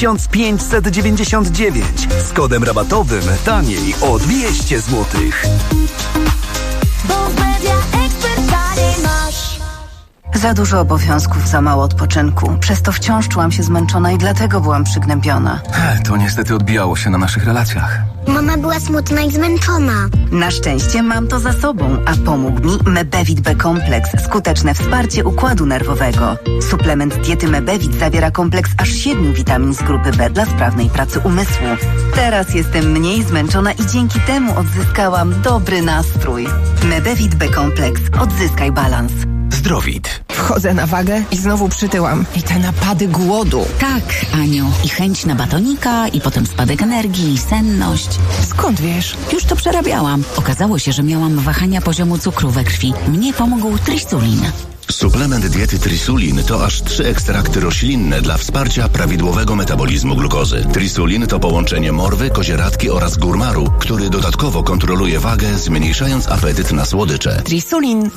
1599 z kodem rabatowym taniej o 200 zł. Bo w Media Expert taniej masz. Za dużo obowiązków, za mało odpoczynku. Przez to wciąż czułam się zmęczona i dlatego byłam przygnębiona. To niestety odbijało się na naszych relacjach. Mama była smutna i zmęczona. Na szczęście mam to za sobą, a pomógł mi Mebevit B-kompleks. Skuteczne wsparcie układu nerwowego. Suplement diety Mebevit zawiera kompleks aż 7 witamin z grupy B dla sprawnej pracy umysłu. Teraz jestem mniej zmęczona i dzięki temu odzyskałam dobry nastrój. Mebevit B-kompleks. Odzyskaj balans. Zdrowit. Wchodzę na wagę i znowu przytyłam. I te napady głodu. Tak, Aniu. I chęć na batonika, i potem spadek energii, i senność. Skąd wiesz? Już to przerabiałam. Okazało się, że miałam wahania poziomu cukru we krwi. Mnie pomógł Trisulin. Suplement diety Trisulin to aż 3 ekstrakty roślinne dla wsparcia prawidłowego metabolizmu glukozy. Trisulin to połączenie morwy, kozieradki oraz górmaru, który dodatkowo kontroluje wagę, zmniejszając apetyt na słodycze. Trisulin.